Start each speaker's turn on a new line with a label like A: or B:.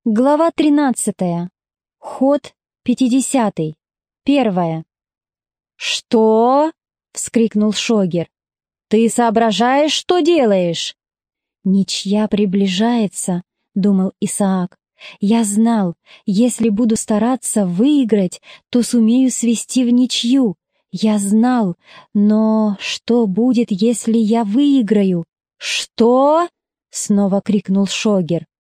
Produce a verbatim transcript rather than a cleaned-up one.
A: Глава тринадцатая. Ход пятидесятый. Первая. «Что?» — вскрикнул Шогер. «Ты соображаешь, что делаешь?» «Ничья приближается», — думал Исаак. «Я знал, если буду стараться выиграть, то сумею свести в ничью. Я знал, но что будет, если я выиграю?» «Что?» — снова крикнул Шогер.